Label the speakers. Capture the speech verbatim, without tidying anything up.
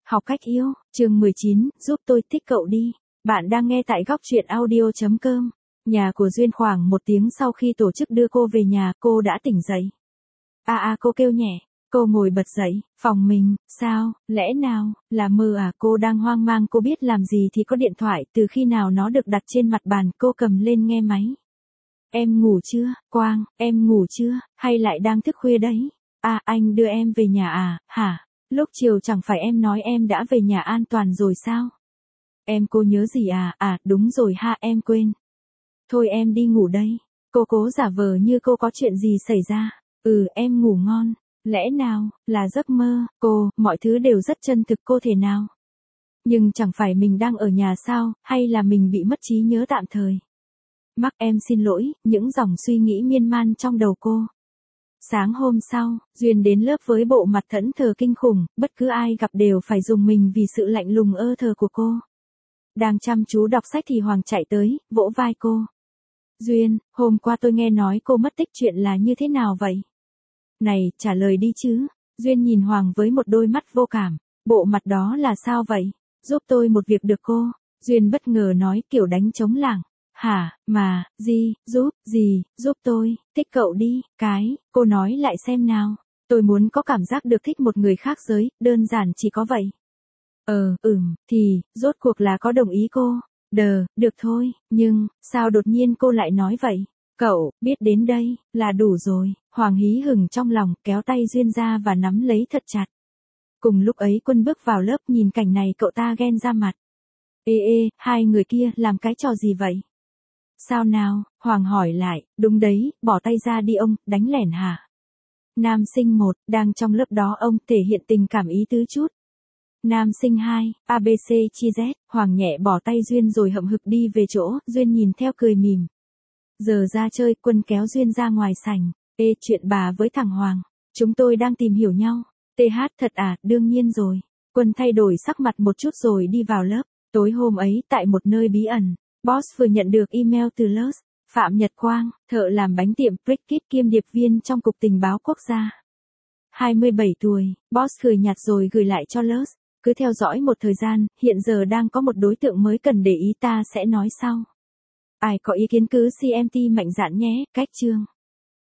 Speaker 1: Học cách yêu, chương mười chín, giúp tôi thích cậu đi. Bạn đang nghe tại góc truyện audio chấm com. Nhà của Duyên khoảng một tiếng sau khi tổ chức đưa cô về nhà, cô đã tỉnh dậy. A a cô kêu nhẹ, cô ngồi bật dậy, phòng mình, sao, lẽ nào, là mơ à? Cô đang hoang mang, cô biết làm gì thì có điện thoại, từ khi nào nó được đặt trên mặt bàn, cô cầm lên nghe máy. Em ngủ chưa, Quang, em ngủ chưa, hay lại đang thức khuya đấy? À, anh đưa em về nhà à, hả? Lúc chiều chẳng phải em nói em đã về nhà an toàn rồi sao? Em cô nhớ gì à? À, đúng rồi ha, em quên. Thôi em đi ngủ đây. Cô cố giả vờ như cô có chuyện gì xảy ra. Ừ, em ngủ ngon. Lẽ nào, là giấc mơ? Cô, mọi thứ đều rất chân thực, cô thể nào? Nhưng chẳng phải mình đang ở nhà sao, hay là mình bị mất trí nhớ tạm thời? Mắc em xin lỗi, những dòng suy nghĩ miên man trong đầu cô. Sáng hôm sau, Duyên đến lớp với bộ mặt thẫn thờ kinh khủng, bất cứ ai gặp đều phải dùng mình vì sự lạnh lùng ơ thờ của cô. Đang chăm chú đọc sách thì Hoàng chạy tới, vỗ vai cô. Duyên, hôm qua tôi nghe nói cô mất tích, chuyện là như thế nào vậy? Này, trả lời đi chứ. Duyên nhìn Hoàng với một đôi mắt vô cảm. Bộ mặt đó là sao vậy? Giúp tôi một việc được cô? Duyên bất ngờ nói kiểu đánh trống lảng. Hả, mà, gì, giúp, gì, giúp tôi, thích cậu đi, cái, cô nói lại xem nào. Tôi muốn có cảm giác được thích một người khác giới, đơn giản chỉ có vậy. Ờ, ừm, thì, rốt cuộc là có đồng ý cô? Đờ, được thôi, nhưng, sao đột nhiên cô lại nói vậy? Cậu, biết đến đây, là đủ rồi. Hoàng hí hửng trong lòng, kéo tay Duyên ra và nắm lấy thật chặt. Cùng lúc ấy Quân bước vào lớp, nhìn cảnh này cậu ta ghen ra mặt. Ê ê, hai người kia làm cái trò gì vậy? Sao nào, Hoàng hỏi lại, đúng đấy, bỏ tay ra đi ông, đánh lẻn hả? Nam sinh một, đang trong lớp đó ông, thể hiện tình cảm ý tứ chút. Nam sinh hai, a bê xê chi Z, Hoàng nhẹ bỏ tay Duyên rồi hậm hực đi về chỗ, Duyên nhìn theo cười mỉm. Giờ ra chơi, Quân kéo Duyên ra ngoài sảnh. Ê, chuyện bà với thằng Hoàng, chúng tôi đang tìm hiểu nhau. tê hát thật à, đương nhiên rồi. Quân thay đổi sắc mặt một chút rồi đi vào lớp. Tối hôm ấy, tại một nơi bí ẩn, Boss vừa nhận được email từ Los. Phạm Nhật Quang, thợ làm bánh tiệm Brickit kiêm điệp viên trong Cục Tình báo Quốc gia. hai mươi bảy tuổi, Boss cười nhạt rồi gửi lại cho Los. Cứ theo dõi một thời gian, hiện giờ đang có một đối tượng mới cần để ý, ta sẽ nói sau. Ai có ý kiến cứ xê em tê mạnh dạn nhé, cách chương.